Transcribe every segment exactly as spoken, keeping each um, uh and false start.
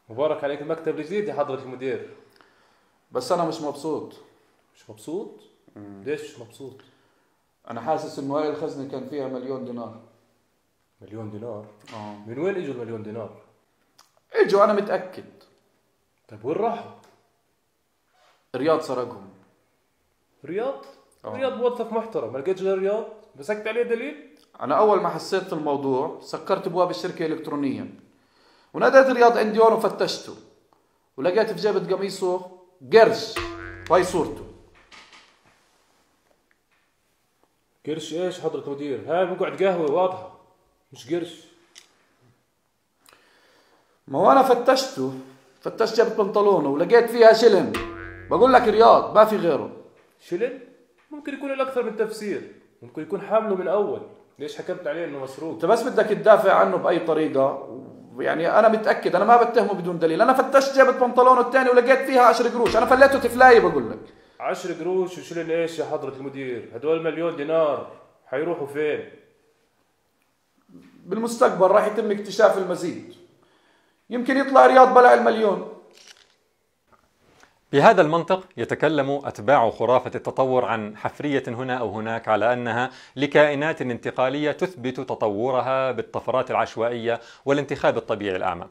مبارك عليك المكتب الجديد يا حضرة المدير. بس أنا مش مبسوط. مش مبسوط؟ مم. ليش مش مبسوط؟ أنا حاسس إنه هاي الخزنة كان فيها مليون دينار. مليون دينار؟ آه. من وين إجوا المليون دينار؟ إجوا أنا متأكد. طيب وين راحوا؟ رياض سرقهم. رياض؟ أوه. رياض موظف محترم، ما لقيتش غير رياض؟ مسكت عليه دليل؟ أنا أول ما حسيت في الموضوع سكرت أبواب الشركة إلكترونيا وناديت رياض عندي هون وفتشته ولقيت في جيبة قميصه قرش وهي صورته. قرش ايش حضرة المدير؟ هاي مقعد قهوة واضحة مش قرش. ما هو أنا فتشته فتشت جيبة بنطلونه ولقيت فيها شلن. بقول لك رياض ما في غيره. شلن؟ ممكن يكون الأكثر من تفسير، ممكن يكون حامله من أول. ليش حكمت عليه إنه مسروق؟ أنت بس بدك تدافع عنه بأي طريقة. يعني أنا متأكد، أنا ما بتهمه بدون دليل. أنا فتشت جيبة بنطلونه الثاني ولقيت فيها عشر قروش. أنا فليته تفلاية بقول لك. عشر قروش وشلن ايش يا حضرة المدير؟ هدول مليون دينار حيروحوا فين؟ بالمستقبل راح يتم اكتشاف المزيد، يمكن يطلع رياض بلع المليون. بهذا المنطق يتكلم أتباع خرافة التطور عن حفرية هنا أو هناك على أنها لكائنات انتقالية تثبت تطورها بالطفرات العشوائية والانتخاب الطبيعي الأعمى.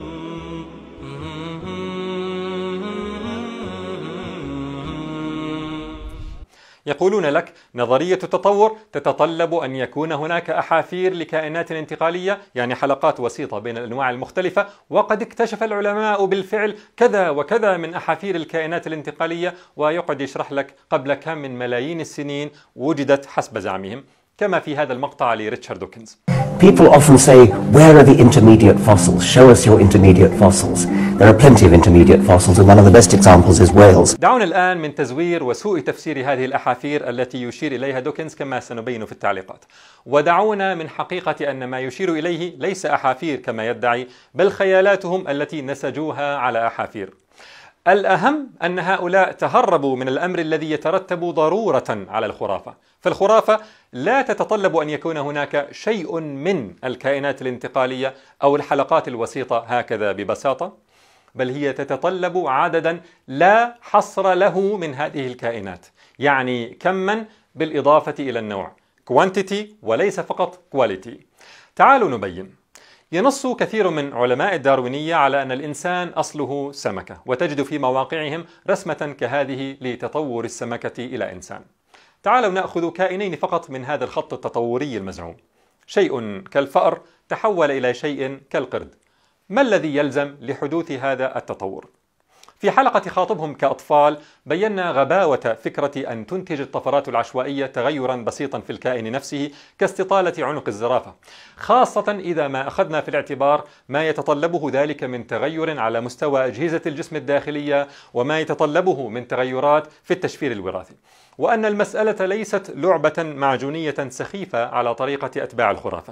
يقولون لك نظرية التطور تتطلب أن يكون هناك أحافير لكائنات انتقالية، يعني حلقات وسيطة بين الأنواع المختلفة، وقد اكتشف العلماء بالفعل كذا وكذا من أحافير الكائنات الانتقالية، ويقعد يشرح لك قبل كم من ملايين السنين وجدت حسب زعمهم، كما في هذا المقطع لريتشارد دوكنز. People often say, where are the intermediate fossils? Show us your intermediate fossils. There are plenty of intermediate fossils, and one of the best examples is whales. دعونا الآن من تزوير وسوء تفسير هذه الأحافير التي يشير إليها دوكنز كما سنبين في التعليقات، ودعونا من حقيقة أن ما يشير إليه ليس أحافير كما يدعي، بل خيالاتهم التي نسجوها على أحافير. الأهم أن هؤلاء تهربوا من الأمر الذي يترتب ضرورة على الخرافة، فالخرافة لا تتطلب أن يكون هناك شيء من الكائنات الانتقالية أو الحلقات الوسيطة هكذا ببساطة، بل هي تتطلب عددا لا حصر له من هذه الكائنات، يعني كما بالإضافة إلى النوع، quantity وليس فقط quality. تعالوا نبين. ينص كثير من علماء الداروينية على أن الإنسان أصله سمكة، وتجد في مواقعهم رسمة كهذه لتطور السمكة إلى إنسان. تعالوا نأخذ كائنين فقط من هذا الخط التطوري المزعوم، شيء كالفأر تحول إلى شيء كالقرد. ما الذي يلزم لحدوث هذا التطور؟ في حلقة خاطبهم كأطفال بينا غباوة فكرة أن تنتج الطفرات العشوائية تغيرا بسيطا في الكائن نفسه كاستطالة عنق الزرافة، خاصة إذا ما أخذنا في الاعتبار ما يتطلبه ذلك من تغير على مستوى أجهزة الجسم الداخلية وما يتطلبه من تغيرات في التشفير الوراثي، وأن المسألة ليست لعبة معجونية سخيفة على طريقة أتباع الخرافة.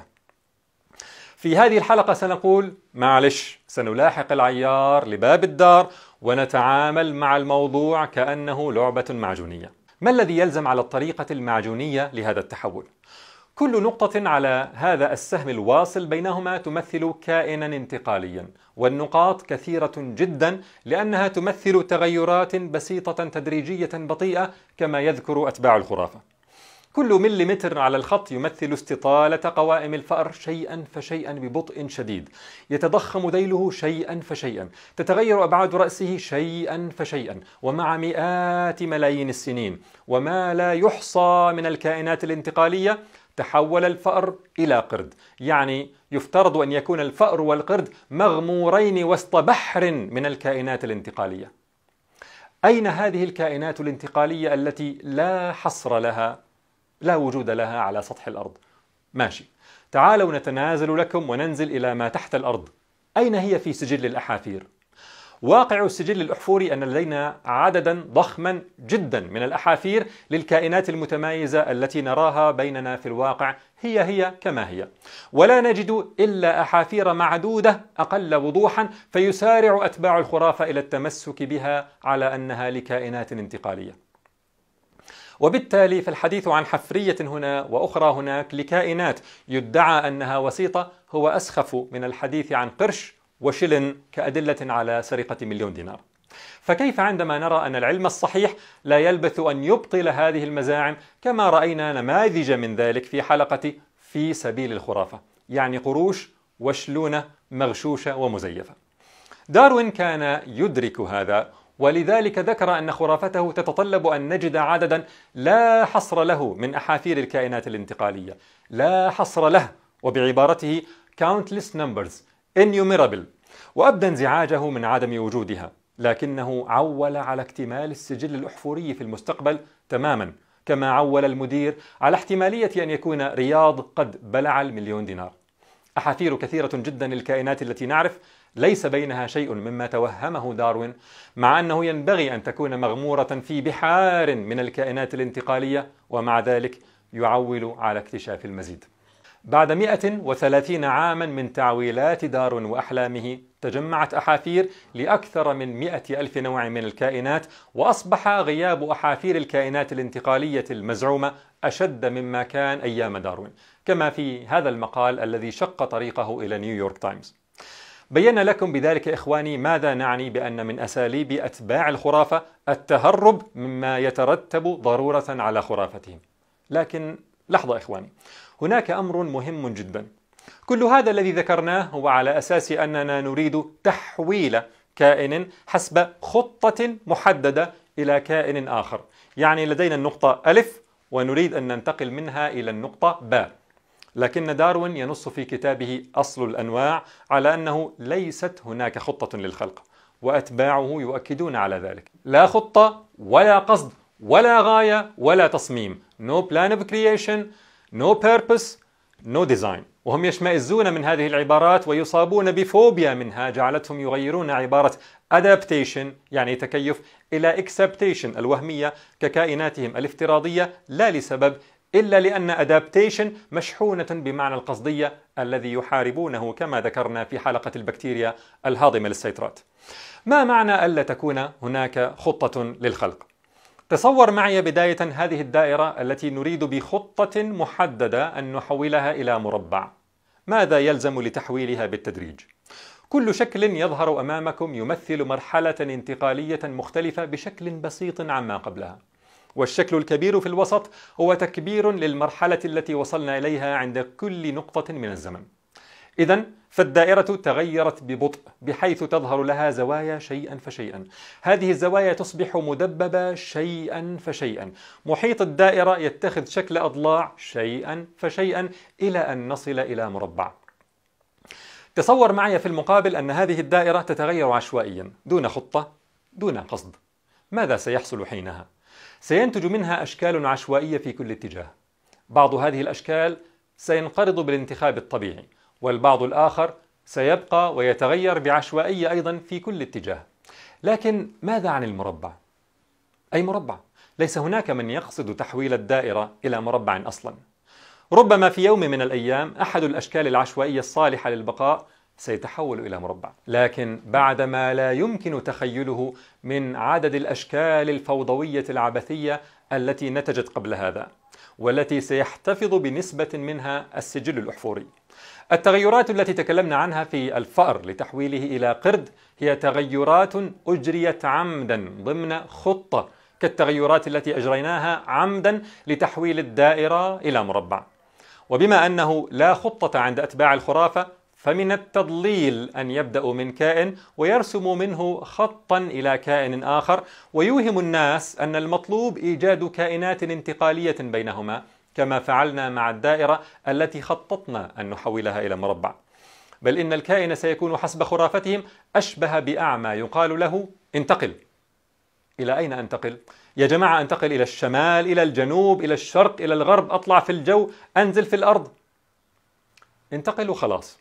في هذه الحلقة سنقول معلش، سنلاحق العيار لباب الدار ونتعامل مع الموضوع كأنه لعبة معجونية. ما الذي يلزم على الطريقة المعجونية لهذا التحول؟ كل نقطة على هذا السهم الواصل بينهما تمثل كائنا انتقاليا، والنقاط كثيرة جدا لأنها تمثل تغيرات بسيطة تدريجية بطيئة كما يذكر أتباع الخرافة. كل مليمتر على الخط يمثل استطالة قوائم الفأر شيئا فشيئا ببطء شديد، يتضخم ذيله شيئا فشيئا، تتغير أبعاد رأسه شيئا فشيئا، ومع مئات ملايين السنين وما لا يحصى من الكائنات الانتقالية تحول الفأر إلى قرد. يعني يفترض أن يكون الفأر والقرد مغمورين وسط بحر من الكائنات الانتقالية. أين هذه الكائنات الانتقالية التي لا حصر لها، لا وجود لها على سطح الأرض؟ ماشي، تعالوا نتنازل لكم وننزل إلى ما تحت الأرض. أين هي في سجل الأحافير؟ واقع السجل الأحفوري أن لدينا عددا ضخما جدا من الأحافير للكائنات المتمايزة التي نراها بيننا في الواقع هي هي كما هي، ولا نجد إلا أحافير معدودة أقل وضوحا، فيسارع أتباع الخرافة إلى التمسك بها على أنها لكائنات انتقالية. وبالتالي فالحديث عن حفرية هنا وأخرى هناك لكائنات يدعى أنها وسيطة هو أسخف من الحديث عن قرش وشلن كأدلة على سرقة مليون دينار. فكيف عندما نرى أن العلم الصحيح لا يلبث أن يبطل هذه المزاعم، كما رأينا نماذج من ذلك في حلقة في سبيل الخرافة، يعني قروش وشلونة مغشوشة ومزيفة. داروين كان يدرك هذا، ولذلك ذكر أن خرافته تتطلب أن نجد عددا لا حصر له من أحافير الكائنات الانتقالية، لا حصر له، وبعبارته countless numbers innumerable، وأبدى انزعاجه من عدم وجودها، لكنه عول على اكتمال السجل الأحفوري في المستقبل تماما، كما عول المدير على احتمالية أن يكون رياض قد بلع المليون دينار. أحافير كثيرة جدا للكائنات التي نعرف ليس بينها شيء مما توهمه داروين، مع أنه ينبغي أن تكون مغمورة في بحار من الكائنات الانتقالية، ومع ذلك يعول على اكتشاف المزيد. بعد مئة وثلاثين عاما من تعويلات داروين وأحلامه، تجمعت أحافير لأكثر من مئة ألف نوع من الكائنات، وأصبح غياب أحافير الكائنات الانتقالية المزعومة أشد مما كان أيام داروين، كما في هذا المقال الذي شق طريقه إلى نيويورك تايمز. بينا لكم بذلك إخواني ماذا نعني بأن من أساليب أتباع الخرافة التهرب مما يترتب ضرورة على خرافتهم. لكن لحظة إخواني، هناك أمر مهم جدا. كل هذا الذي ذكرناه هو على أساس أننا نريد تحويل كائن حسب خطة محددة إلى كائن آخر، يعني لدينا النقطة ألف ونريد أن ننتقل منها إلى النقطة باء. لكن داروين ينص في كتابه أصل الأنواع على أنه ليست هناك خطة للخلق، وأتباعه يؤكدون على ذلك. لا خطة ولا قصد ولا غاية ولا تصميم. No plan of creation, no purpose, no design. وهم يشمئزون من هذه العبارات ويصابون بفوبيا منها جعلتهم يغيرون عبارة adaptation يعني تكيف إلى acceptation الوهمية ككائناتهم الافتراضية، لا لسبب إلا لأن adaptation مشحونة بمعنى القصدية الذي يحاربونه كما ذكرنا في حلقة البكتيريا الهاضمة للسيترات. ما معنى ألا تكون هناك خطة للخلق؟ تصور معي بداية هذه الدائرة التي نريد بخطة محددة أن نحولها إلى مربع. ماذا يلزم لتحويلها بالتدريج؟ كل شكل يظهر أمامكم يمثل مرحلة انتقالية مختلفة بشكل بسيط عما قبلها، والشكل الكبير في الوسط هو تكبير للمرحلة التي وصلنا إليها عند كل نقطة من الزمن. إذن فالدائرة تغيرت ببطء بحيث تظهر لها زوايا شيئا فشيئا. هذه الزوايا تصبح مدببة شيئا فشيئا. محيط الدائرة يتخذ شكل أضلاع شيئا فشيئا إلى أن نصل إلى مربع. تصور معي في المقابل أن هذه الدائرة تتغير عشوائيا دون خطة دون قصد. ماذا سيحصل حينها؟ سينتج منها أشكال عشوائية في كل اتجاه. بعض هذه الأشكال سينقرض بالانتخاب الطبيعي، والبعض الآخر سيبقى ويتغير بعشوائية أيضا في كل اتجاه. لكن ماذا عن المربع؟ أي مربع؟ ليس هناك من يقصد تحويل الدائرة إلى مربع أصلا. ربما في يوم من الأيام أحد الأشكال العشوائية الصالحة للبقاء سيتحول إلى مربع، لكن بعدما لا يمكن تخيله من عدد الأشكال الفوضوية العبثية التي نتجت قبل هذا، والتي سيحتفظ بنسبة منها السجل الأحفوري. التغيرات التي تكلمنا عنها في الفأر لتحويله إلى قرد هي تغيرات أجريت عمدا ضمن خطة، كالتغيرات التي أجريناها عمدا لتحويل الدائرة إلى مربع. وبما أنه لا خطة عند أتباع الخرافة، فمن التضليل أن يبدأوا من كائن ويرسموا منه خطا إلى كائن آخر، ويوهم الناس أن المطلوب إيجاد كائنات انتقالية بينهما، كما فعلنا مع الدائرة التي خططنا أن نحولها إلى مربع. بل إن الكائن سيكون حسب خرافتهم أشبه بأعمى يقال له انتقل. إلى أين أنتقل؟ يا جماعة أنتقل إلى الشمال، إلى الجنوب، إلى الشرق، إلى الغرب، أطلع في الجو، أنزل في الأرض. انتقل وخلاص.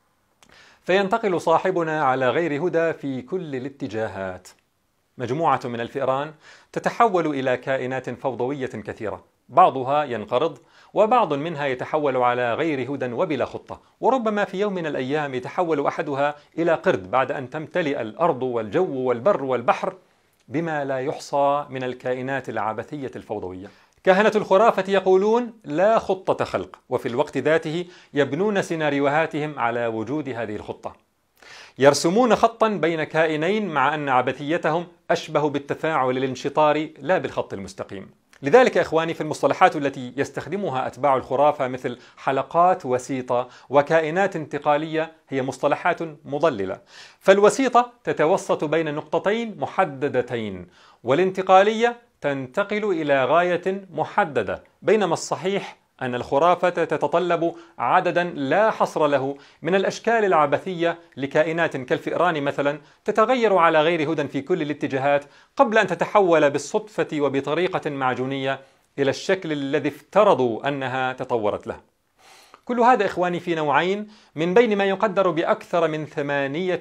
فينتقل صاحبنا على غير هدى في كل الاتجاهات. مجموعة من الفئران تتحول إلى كائنات فوضوية كثيرة، بعضها ينقرض وبعض منها يتحول على غير هدى وبلا خطة، وربما في يوم من الأيام يتحول أحدها إلى قرد بعد أن تمتلئ الأرض والجو والبر والبحر بما لا يحصى من الكائنات العبثية الفوضوية. كهنة الخرافة يقولون لا خطة خلق، وفي الوقت ذاته يبنون سيناريوهاتهم على وجود هذه الخطة. يرسمون خطا بين كائنين مع أن عبثيتهم أشبه بالتفاعل الانشطاري لا بالخط المستقيم. لذلك إخواني، في المصطلحات التي يستخدمها أتباع الخرافة مثل حلقات وسيطة وكائنات انتقالية هي مصطلحات مضللة، فالوسيطة تتوسط بين نقطتين محددتين، والانتقالية تنتقل إلى غاية محددة، بينما الصحيح أن الخرافة تتطلب عددا لا حصر له من الأشكال العبثية لكائنات كالفئران مثلا، تتغير على غير هدى في كل الاتجاهات قبل أن تتحول بالصدفة وبطريقة معجونية إلى الشكل الذي افترضوا أنها تطورت له. كل هذا إخواني في نوعين من بين ما يقدر بأكثر من ثمانية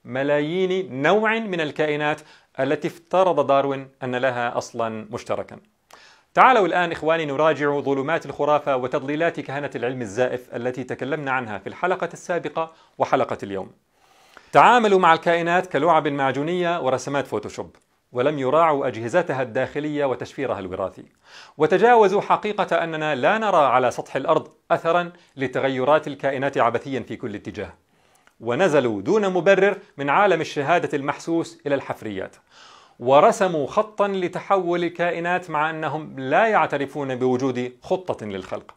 ملايين نوع من الكائنات التي افترض داروين أن لها أصلا مشتركا. تعالوا الآن إخواني نراجع ظلمات الخرافة وتضليلات كهنة العلم الزائف التي تكلمنا عنها في الحلقة السابقة وحلقة اليوم. تعاملوا مع الكائنات كلعب معجونية ورسمات فوتوشوب، ولم يراعوا أجهزتها الداخلية وتشفيرها الوراثي، وتجاوزوا حقيقة أننا لا نرى على سطح الأرض أثرا لتغيرات الكائنات عبثيا في كل اتجاه، ونزلوا دون مبرر من عالم الشهادة المحسوس إلى الحفريات، ورسموا خطا لتحول الكائنات مع أنهم لا يعترفون بوجود خطة للخلق،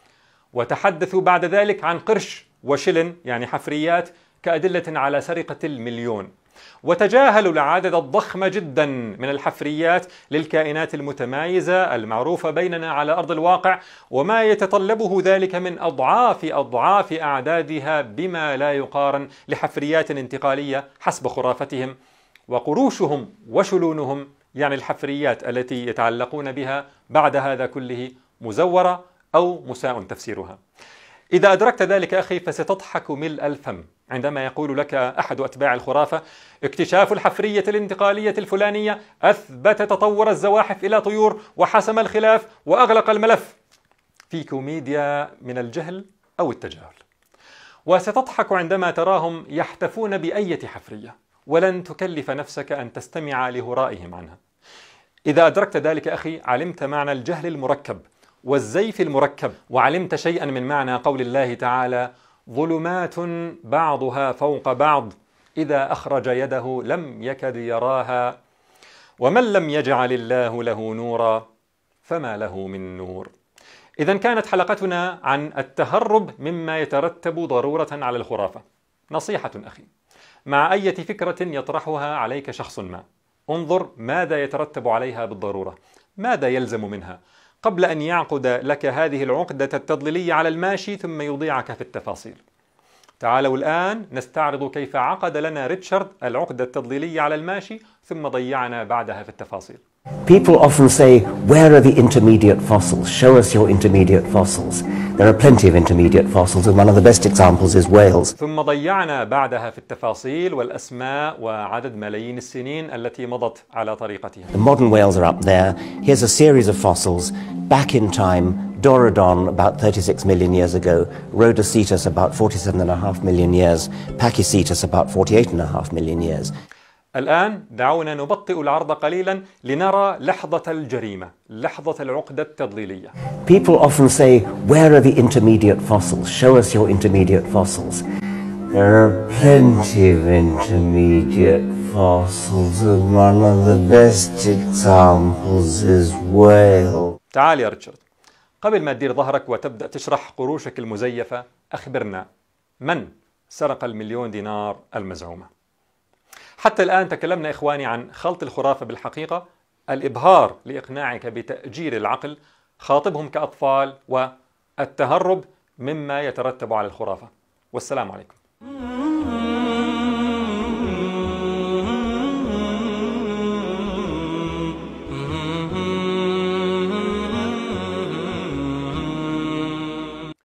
وتحدثوا بعد ذلك عن قرش وشلن يعني حفريات كأدلة على سرقة المليون، وتجاهلوا العدد الضخم جدا من الحفريات للكائنات المتمايزة المعروفة بيننا على أرض الواقع، وما يتطلبه ذلك من أضعاف أضعاف أعدادها بما لا يقارن لحفريات انتقالية حسب خرافتهم، وقروشهم وشلونهم يعني الحفريات التي يتعلقون بها بعد هذا كله مزورة أو مساء تفسيرها. إذا أدركت ذلك أخي فستضحك ملء الفم عندما يقول لك أحد أتباع الخرافة: اكتشاف الحفرية الانتقالية الفلانية أثبت تطور الزواحف إلى طيور وحسم الخلاف وأغلق الملف، في كوميديا من الجهل أو التجاهل. وستضحك عندما تراهم يحتفون بأية حفرية، ولن تكلف نفسك أن تستمع لهرائهم عنها. إذا أدركت ذلك أخي علمت معنى الجهل المركب والزيف المركب، وعلمت شيئا من معنى قول الله تعالى: ظلمات بعضها فوق بعض إذا أخرج يده لم يكد يراها ومن لم يجعل الله له نورا فما له من نور. إذا كانت حلقتنا عن التهرب مما يترتب ضرورة على الخرافة. نصيحة أخي: مع أي فكرة يطرحها عليك شخص ما، انظر ماذا يترتب عليها بالضرورة، ماذا يلزم منها، قبل أن يعقد لك هذه العقدة التضليلية على الماشي ثم يضيعك في التفاصيل. تعالوا الآن نستعرض كيف عقد لنا ريتشارد العقدة التضليلية على الماشي ثم ضيعنا بعدها في التفاصيل. People often say, where are the intermediate fossils? Show us your intermediate fossils. There are plenty of intermediate fossils, and one of the best examples is whales. ثم ضيعنا بعدها في التفاصيل والأسماء وعدد ملايين السنين التي مضت على طريقتها. The modern whales are up there. Here's a series of fossils back in time. Dorodon about thirty-six million years ago, Rhodocetus about forty-seven and a half million years, Pachycetus about forty-eight and a half million years. الآن دعونا نبطئ العرض قليلا لنرى لحظة الجريمة، لحظة العقدة التضليلية. People often say, where are the intermediate fossils? Show us your intermediate fossils. There are plenty of intermediate fossils, and one of the best examples is whale. تعال يا ريتشارد، قبل ما تدير ظهرك وتبدأ تشرح قروشك المزيفة، أخبرنا من سرق المليون دينار المزعومة؟ حتى الآن تكلمنا إخواني عن خلط الخرافة بالحقيقة، الإبهار لإقناعك بتأجير العقل، خاطبهم كأطفال، والتهرب مما يترتب على الخرافة. والسلام عليكم.